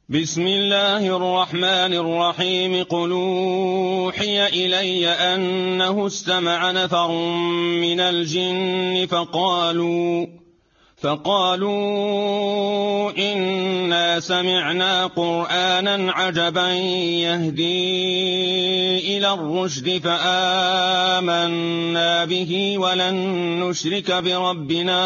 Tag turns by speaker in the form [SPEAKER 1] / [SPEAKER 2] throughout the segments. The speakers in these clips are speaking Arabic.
[SPEAKER 1] بسم الله الرحمن الرحيم. قل أوحي إلي أنه استمع نفر من الجن فقالوا إنا سمعنا قرآنا عجبا يهدي إلى الرشد فآمنا به ولن نشرك بربنا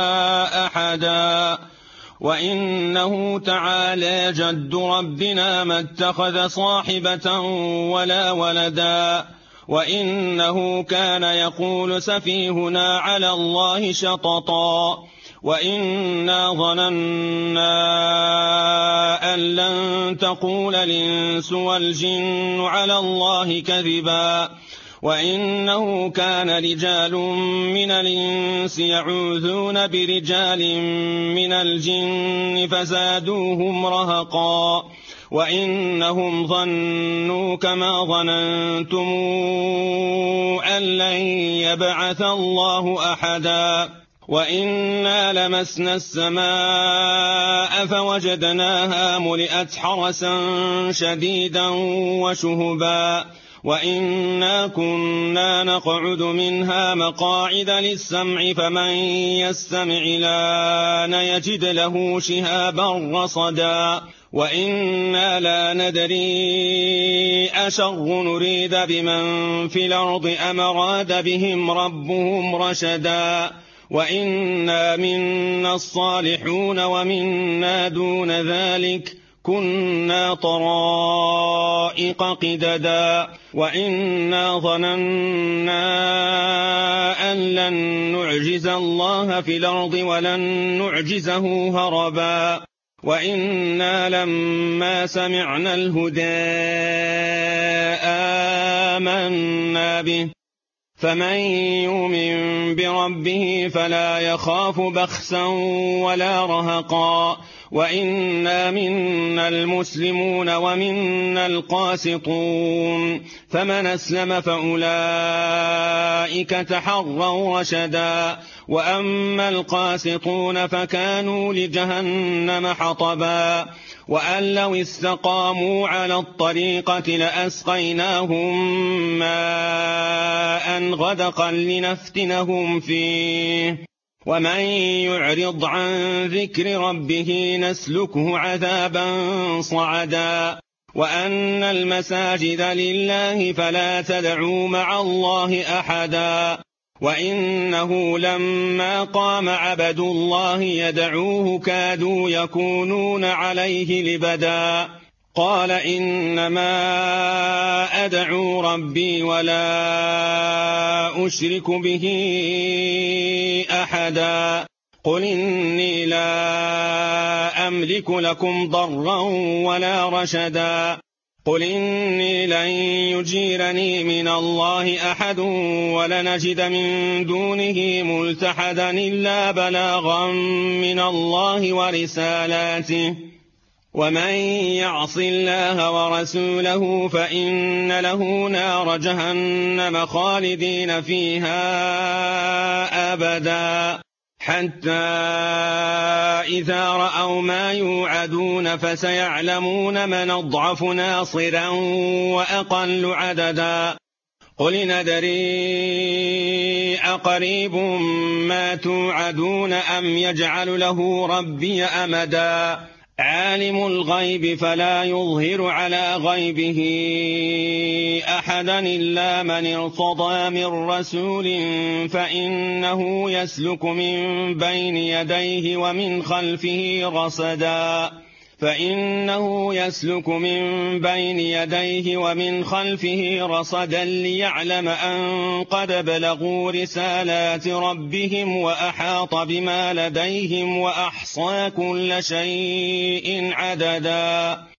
[SPEAKER 1] أحدا وإنه تعالى جد ربنا ما اتخذ صاحبة ولا ولدا وإنه كان يقول سفيهنا على الله شططا وإنا ظننا أن لن تقول الإنس والجن على الله كذبا وإنه كان رجال من الإنس يعوذون برجال من الجن فزادوهم رهقا وإنهم ظنوا كما ظننتم أن لن يبعث الله أحدا وإنا لمسنا السماء فوجدناها ملئت حرسا شديدا وشهبا وإنا كنا نقعد منها مقاعد للسمع فمن يستمع الآن يجد له شهابا رصدا وإنا لا ندري أشر نريد بمن في الأرض أم أراد بهم ربهم رشدا وإنا منا الصالحون ومنا دون ذلك كنا طرائق قددا وإنا ظننا أن لن نعجز الله في الأرض ولن نعجزه هربا وإنا لما سمعنا الهدى آمنا به فمن يؤمن بربه فلا يخاف بخسا ولا رهقا وإنا منا المسلمون ومنا القاسطون فمن أسلم فأولئك تحروا رشدا وأما القاسطون فكانوا لجهنم حطبا وأن لو استقاموا على الطريقة لأسقيناهم ماء غدقا لنفتنهم فيه ومن يعرض عن ذكر ربه نسلكه عذابا صعدا وأن المساجد لله فلا تدعوا مع الله أحدا وإنه لما قام عبد الله يدعوه كادوا يكونون عليه لبدا قال إنما أدعو ربي ولا أشرك به أحدا قل إني لا أملك لكم ضرا ولا رشدا قل إني لن يجيرني من الله أحد ولنجد من دونه ملتحدا إلا بلاغا من الله ورسالاته ومن يعص الله ورسوله فإن له نار جهنم خالدين فيها أبدا حتى إذا رأوا ما يوعدون فسيعلمون من أضعف ناصرا وأقل عددا قل ندري أقريب ما توعدون أم يجعل له ربي أمدا عالم الغيب فلا يظهر على غيبه أحدا إلا من ارتضى من رسول فإنه يسلك من بين يديه ومن خلفه رصدا ليعلم أن قد بلغوا رسالات ربهم وأحاط بما لديهم وأحصى كل شيء عددا